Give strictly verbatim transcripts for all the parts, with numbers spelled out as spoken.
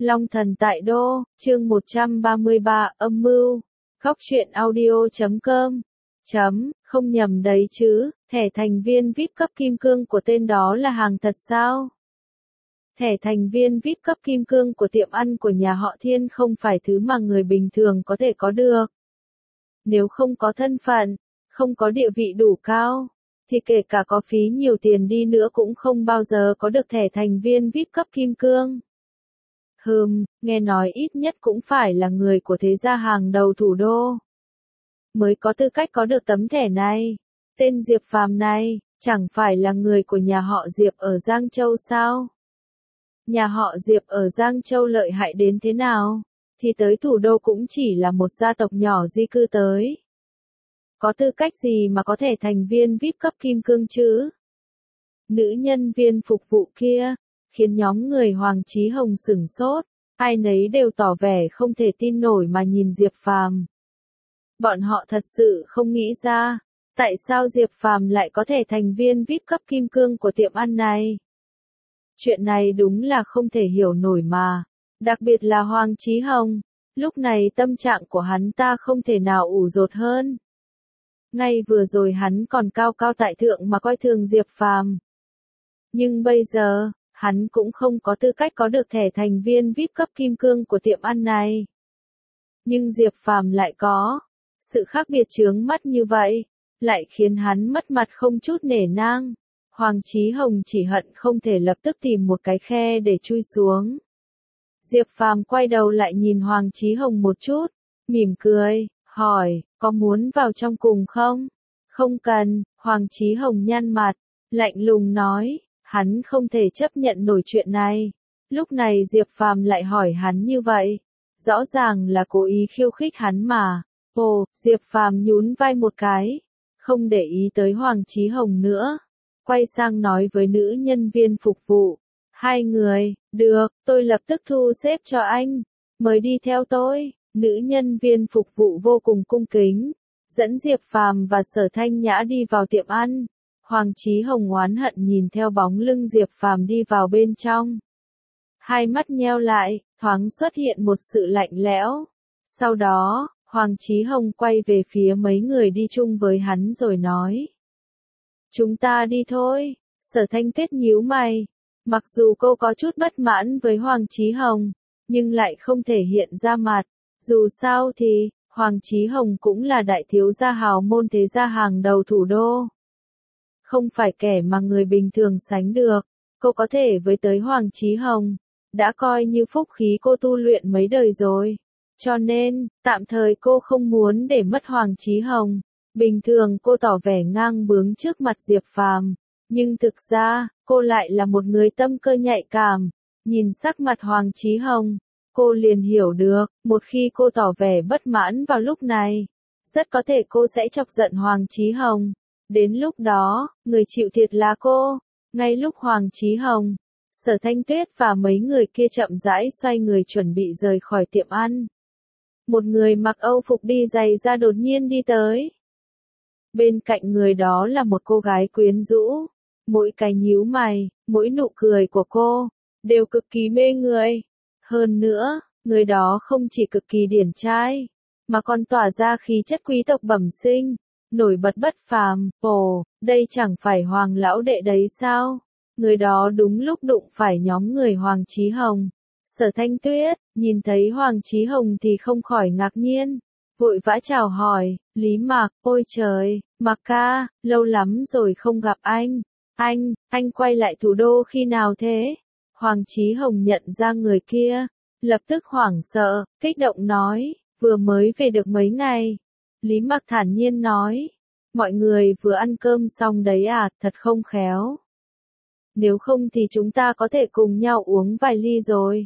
Long thần tại đô, chương một trăm ba mươi ba, âm mưu. Góc truyện audio chấm com. Chấm, không nhầm đấy chứ, thẻ thành viên vi ai pi cấp kim cương của tên đó là hàng thật sao? Thẻ thành viên vi ai pi cấp kim cương của tiệm ăn của nhà họ Thiên không phải thứ mà người bình thường có thể có được. Nếu không có thân phận, không có địa vị đủ cao, thì kể cả có phí nhiều tiền đi nữa cũng không bao giờ có được thẻ thành viên vi ai pi cấp kim cương. Hừm, nghe nói ít nhất cũng phải là người của thế gia hàng đầu thủ đô mới có tư cách có được tấm thẻ này. Tên Diệp Phàm này, chẳng phải là người của nhà họ Diệp ở Giang Châu sao? Nhà họ Diệp ở Giang Châu lợi hại đến thế nào, thì tới thủ đô cũng chỉ là một gia tộc nhỏ di cư tới. Có tư cách gì mà có thể thành viên vi ai pi cấp kim cương chứ? Nữ nhân viên phục vụ kia, khiến nhóm người Hoàng Chí Hồng sửng sốt, ai nấy đều tỏ vẻ không thể tin nổi mà nhìn Diệp Phàm. Bọn họ thật sự không nghĩ ra, tại sao Diệp Phàm lại có thể thành viên vi ai pi cấp kim cương của tiệm ăn này. Chuyện này đúng là không thể hiểu nổi mà, đặc biệt là Hoàng Chí Hồng, lúc này tâm trạng của hắn ta không thể nào ủ dột hơn. Ngay vừa rồi hắn còn cao cao tại thượng mà coi thường Diệp Phàm. Nhưng bây giờ, hắn cũng không có tư cách có được thẻ thành viên vi ai pi cấp kim cương của tiệm ăn này. Nhưng Diệp Phàm lại có. Sự khác biệt chướng mắt như vậy, lại khiến hắn mất mặt không chút nể nang. Hoàng Chí Hồng chỉ hận không thể lập tức tìm một cái khe để chui xuống. Diệp Phàm quay đầu lại nhìn Hoàng Chí Hồng một chút, mỉm cười, hỏi, có muốn vào trong cùng không? Không cần, Hoàng Chí Hồng nhăn mặt, lạnh lùng nói, hắn không thể chấp nhận nổi chuyện này. Lúc này Diệp Phàm lại hỏi hắn như vậy, rõ ràng là cố ý khiêu khích hắn mà. Ồ, Diệp Phàm nhún vai một cái, không để ý tới Hoàng Chí Hồng nữa, quay sang nói với nữ nhân viên phục vụ, hai người, được, tôi lập tức thu xếp cho anh, mời đi theo tôi. Nữ nhân viên phục vụ vô cùng cung kính, dẫn Diệp Phàm và Sở Thanh Nhã đi vào tiệm ăn. Hoàng Chí Hồng oán hận nhìn theo bóng lưng Diệp Phàm đi vào bên trong. Hai mắt nheo lại, thoáng xuất hiện một sự lạnh lẽo. Sau đó, Hoàng Chí Hồng quay về phía mấy người đi chung với hắn rồi nói. Chúng ta đi thôi. Sở Thanh Tuyết nhíu mày. Mặc dù cô có chút bất mãn với Hoàng Chí Hồng, nhưng lại không thể hiện ra mặt. Dù sao thì, Hoàng Chí Hồng cũng là đại thiếu gia hào môn thế gia hàng đầu thủ đô. Không phải kẻ mà người bình thường sánh được. Cô có thể với tới Hoàng Chí Hồng, đã coi như phúc khí cô tu luyện mấy đời rồi. Cho nên, tạm thời cô không muốn để mất Hoàng Chí Hồng. Bình thường cô tỏ vẻ ngang bướng trước mặt Diệp Phàm, nhưng thực ra, cô lại là một người tâm cơ nhạy cảm. Nhìn sắc mặt Hoàng Chí Hồng, cô liền hiểu được, một khi cô tỏ vẻ bất mãn vào lúc này, rất có thể cô sẽ chọc giận Hoàng Chí Hồng. Đến lúc đó, người chịu thiệt là cô. Ngay lúc Hoàng Chí Hồng, Sở Thanh Tuyết và mấy người kia chậm rãi xoay người chuẩn bị rời khỏi tiệm ăn. Một người mặc Âu phục đi giày da đột nhiên đi tới. Bên cạnh người đó là một cô gái quyến rũ. Mỗi cái nhíu mày, mỗi nụ cười của cô, đều cực kỳ mê người. Hơn nữa, người đó không chỉ cực kỳ điển trai, mà còn tỏa ra khí chất quý tộc bẩm sinh, nổi bật bất phàm. Ồ, đây chẳng phải Hoàng lão đệ đấy sao? Người đó đúng lúc đụng phải nhóm người Hoàng Chí Hồng. Sở Thanh Tuyết, nhìn thấy Hoàng Chí Hồng thì không khỏi ngạc nhiên, vội vã chào hỏi, Lý Mạc, ôi trời, Mạc ca, lâu lắm rồi không gặp anh. Anh, anh quay lại thủ đô khi nào thế? Hoàng Chí Hồng nhận ra người kia, lập tức hoảng sợ, kích động nói, vừa mới về được mấy ngày. Lý Mạc thản nhiên nói, mọi người vừa ăn cơm xong đấy à, thật không khéo. Nếu không thì chúng ta có thể cùng nhau uống vài ly rồi.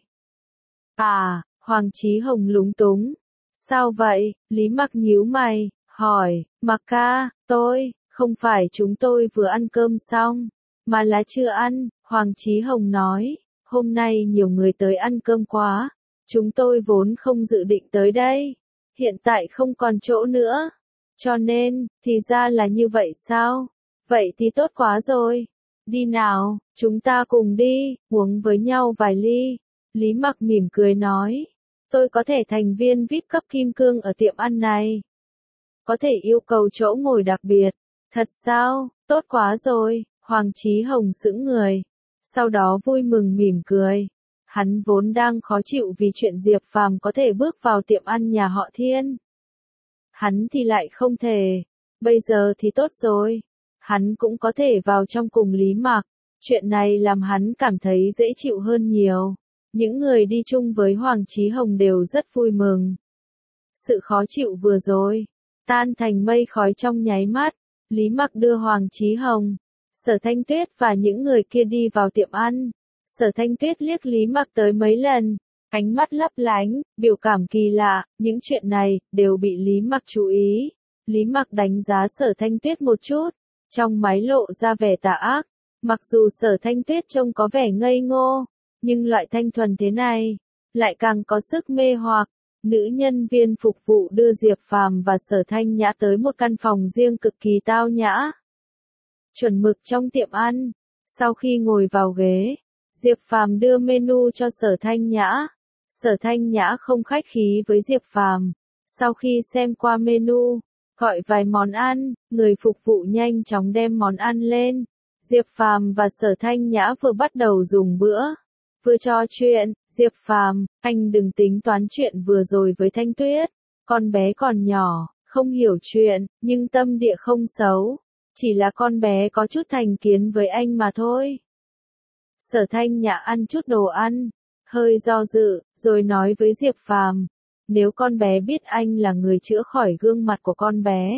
À, Hoàng Chí Hồng lúng túng. Sao vậy? Lý Mạc nhíu mày, hỏi, Mạc ca, tôi, không phải chúng tôi vừa ăn cơm xong, mà là chưa ăn. Hoàng Chí Hồng nói, hôm nay nhiều người tới ăn cơm quá, chúng tôi vốn không dự định tới đây, hiện tại không còn chỗ nữa. Cho nên, thì ra là như vậy sao? Vậy thì tốt quá rồi. Đi nào, chúng ta cùng đi, uống với nhau vài ly. Lý Mặc mỉm cười nói. Tôi có thể thành viên vi ai pi cấp kim cương ở tiệm ăn này. Có thể yêu cầu chỗ ngồi đặc biệt. Thật sao, tốt quá rồi, Hoàng Chí Hồng sững người. Sau đó vui mừng mỉm cười. Hắn vốn đang khó chịu vì chuyện Diệp Phàm có thể bước vào tiệm ăn nhà họ Thiên. Hắn thì lại không thể. Bây giờ thì tốt rồi. Hắn cũng có thể vào trong cùng Lý Mặc. Chuyện này làm hắn cảm thấy dễ chịu hơn nhiều. Những người đi chung với Hoàng Chí Hồng đều rất vui mừng. Sự khó chịu vừa rồi, tan thành mây khói trong nháy mắt. Lý Mặc đưa Hoàng Chí Hồng, Sở Thanh Tuyết và những người kia đi vào tiệm ăn. Sở Thanh Tuyết liếc Lý Mặc tới mấy lần, ánh mắt lấp lánh, biểu cảm kỳ lạ, những chuyện này đều bị Lý Mặc chú ý. Lý Mặc đánh giá Sở Thanh Tuyết một chút, trong máy lộ ra vẻ tà ác. Mặc dù Sở Thanh Tuyết trông có vẻ ngây ngô, nhưng loại thanh thuần thế này lại càng có sức mê hoặc. Nữ nhân viên phục vụ đưa Diệp Phàm và Sở Thanh Nhã tới một căn phòng riêng cực kỳ tao nhã. Chuẩn mực trong tiệm ăn. Sau khi ngồi vào ghế, Diệp Phàm đưa menu cho Sở Thanh Nhã. Sở Thanh Nhã không khách khí với Diệp Phàm. Sau khi xem qua menu, gọi vài món ăn, người phục vụ nhanh chóng đem món ăn lên. Diệp Phàm và Sở Thanh Nhã vừa bắt đầu dùng bữa, vừa trò chuyện. Diệp Phàm, anh đừng tính toán chuyện vừa rồi với Thanh Tuyết. Con bé còn nhỏ, không hiểu chuyện, nhưng tâm địa không xấu. Chỉ là con bé có chút thành kiến với anh mà thôi. Sở Thanh Nhã ăn chút đồ ăn, hơi do dự, rồi nói với Diệp Phàm, nếu con bé biết anh là người chữa khỏi gương mặt của con bé,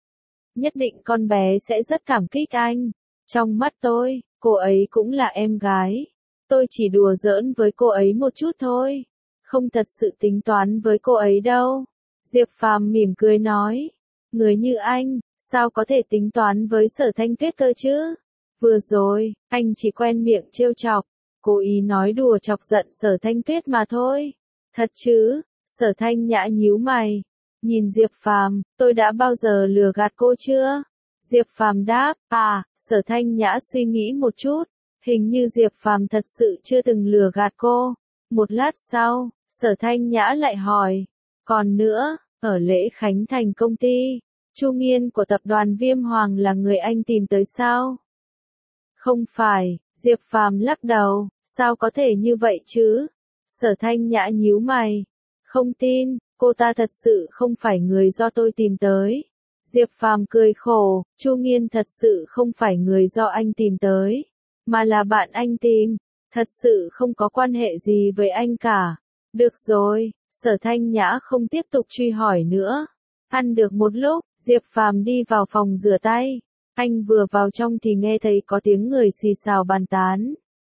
nhất định con bé sẽ rất cảm kích anh. Trong mắt tôi, cô ấy cũng là em gái. Tôi chỉ đùa giỡn với cô ấy một chút thôi, không thật sự tính toán với cô ấy đâu. Diệp Phàm mỉm cười nói, người như anh, sao có thể tính toán với Sở Thanh Tuyết cơ chứ? Vừa rồi, anh chỉ quen miệng trêu chọc, cố ý nói đùa chọc giận Sở Thanh Tuyết mà thôi. Thật chứ? Sở Thanh Nhã nhíu mày, nhìn Diệp Phàm, tôi đã bao giờ lừa gạt cô chưa? Diệp Phàm đáp, à, Sở Thanh Nhã suy nghĩ một chút. Hình như Diệp Phàm thật sự chưa từng lừa gạt cô. Một lát sau, Sở Thanh Nhã lại hỏi, còn nữa, ở lễ khánh thành công ty, Chu Nghiên của tập đoàn Viêm Hoàng là người anh tìm tới sao? Không phải, Diệp Phàm lắc đầu, sao có thể như vậy chứ? Sở Thanh Nhã nhíu mày, không tin, cô ta thật sự không phải người do tôi tìm tới. Diệp Phàm cười khổ, Chu Nghiên thật sự không phải người do anh tìm tới, mà là bạn anh tìm, thật sự không có quan hệ gì với anh cả. Được rồi, Sở Thanh Nhã không tiếp tục truy hỏi nữa. Ăn được một lúc, Diệp Phàm đi vào phòng rửa tay. Anh vừa vào trong thì nghe thấy có tiếng người xì xào bàn tán.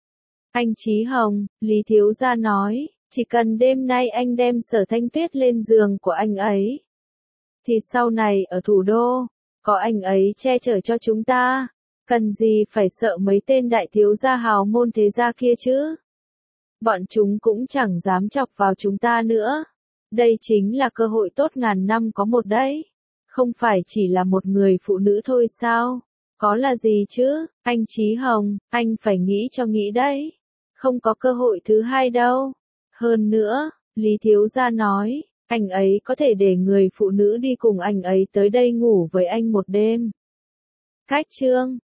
Anh Chí Hồng, Lý thiếu gia nói, chỉ cần đêm nay anh đem Sở Thanh Tuyết lên giường của anh ấy, thì sau này ở thủ đô, có anh ấy che chở cho chúng ta. Cần gì phải sợ mấy tên đại thiếu gia hào môn thế gia kia chứ? Bọn chúng cũng chẳng dám chọc vào chúng ta nữa. Đây chính là cơ hội tốt ngàn năm có một đấy. Không phải chỉ là một người phụ nữ thôi sao? Có là gì chứ? Anh Chí Hồng, anh phải nghĩ cho nghĩ đấy. Không có cơ hội thứ hai đâu. Hơn nữa, Lý thiếu gia nói, anh ấy có thể để người phụ nữ đi cùng anh ấy tới đây ngủ với anh một đêm. Cách chương